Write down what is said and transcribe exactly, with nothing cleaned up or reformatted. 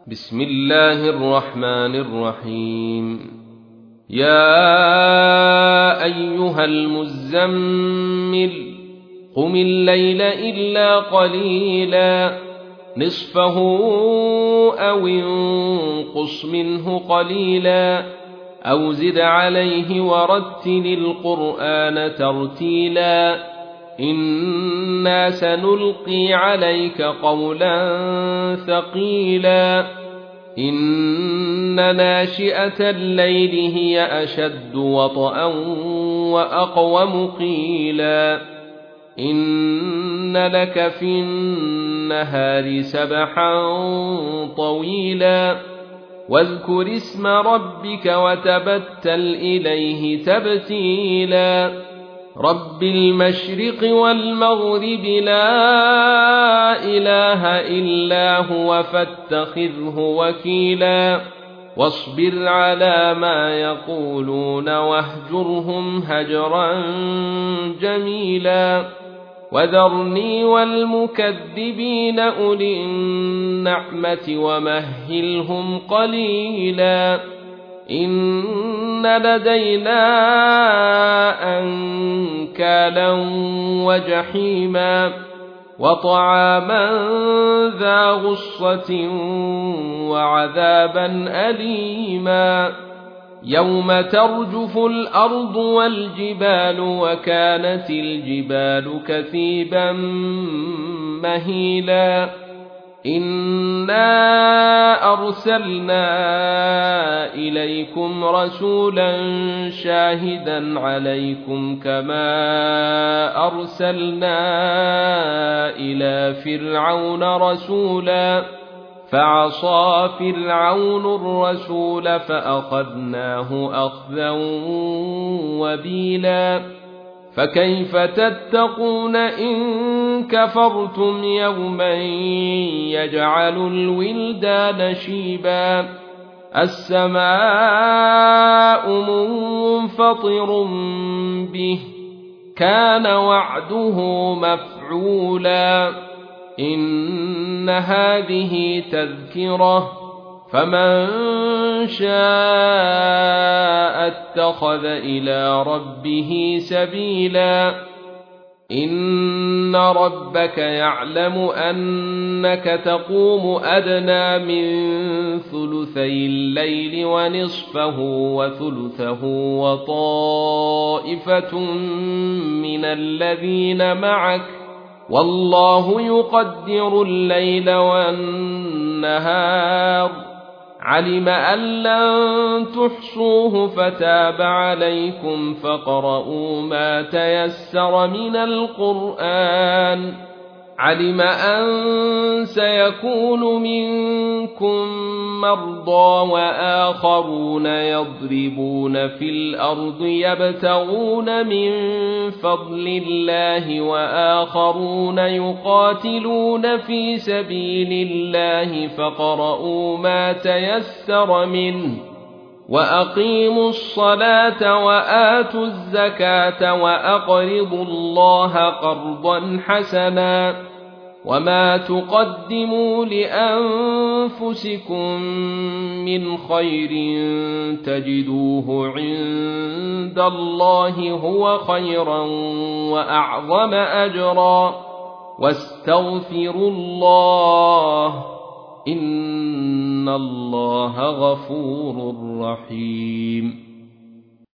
بسم الله الرحمن الرحيم. يا أيها المزمل قم الليل إلا قليلا نصفه أو انقص منه قليلا أو زد عليه ورتل القرآن ترتيلا إنا سنلقي عليك قولا ثقيلا إن ناشئة الليل هي أشد وطئا وأقوم قيلا إن لك في النهار سبحا طويلا واذكر اسم ربك وتبتل إليه تبتيلا رب المشرق والمغرب لا إله إلا هو فاتخذه وكيلا واصبر على ما يقولون واهجرهم هجرا جميلا وذرني والمكذبين أولي النعمة ومهلهم قليلا إن لدينا أنكالا وجحيما وطعاما ذا غصة وعذابا أليما يوم ترجف الأرض والجبال وكانت الجبال كثيبا مهيلا إنا أرسلنا إليكم رسولا شاهدا عليكم كما أرسلنا إلى فرعون رسولا فعصى فرعون الرسول فأخذناه أخذا وبيلا فكيف تتقون إن كفرتم يوما يجعل الولدان شيبا السماء منفطر به كان وعده مفعولا إن هذه تذكرة فمن شاء اتخذ إلى ربه سبيلا إن ربك يعلم أنك تقوم أدنى من ثلثي الليل ونصفه وثلثه وطائفة من الذين معك والله يقدر الليل والنهار علم أن لن تحصوه فتاب عليكم فاقرؤوا ما تيسر من القرآن علم أن سيكون منكم مرضى وآخرون يضربون في الأرض يبتغون من فضل الله وآخرون يقاتلون في سبيل الله فاقرؤوا ما تيسر منه وأقيموا الصلاة وآتوا الزكاة وأقرضوا الله قرضا حسنا وما تقدموا لأنفسكم من خير تجدوه عند الله هو خيرا وأعظم أجرا واستغفروا الله إن الله غفور رحيم.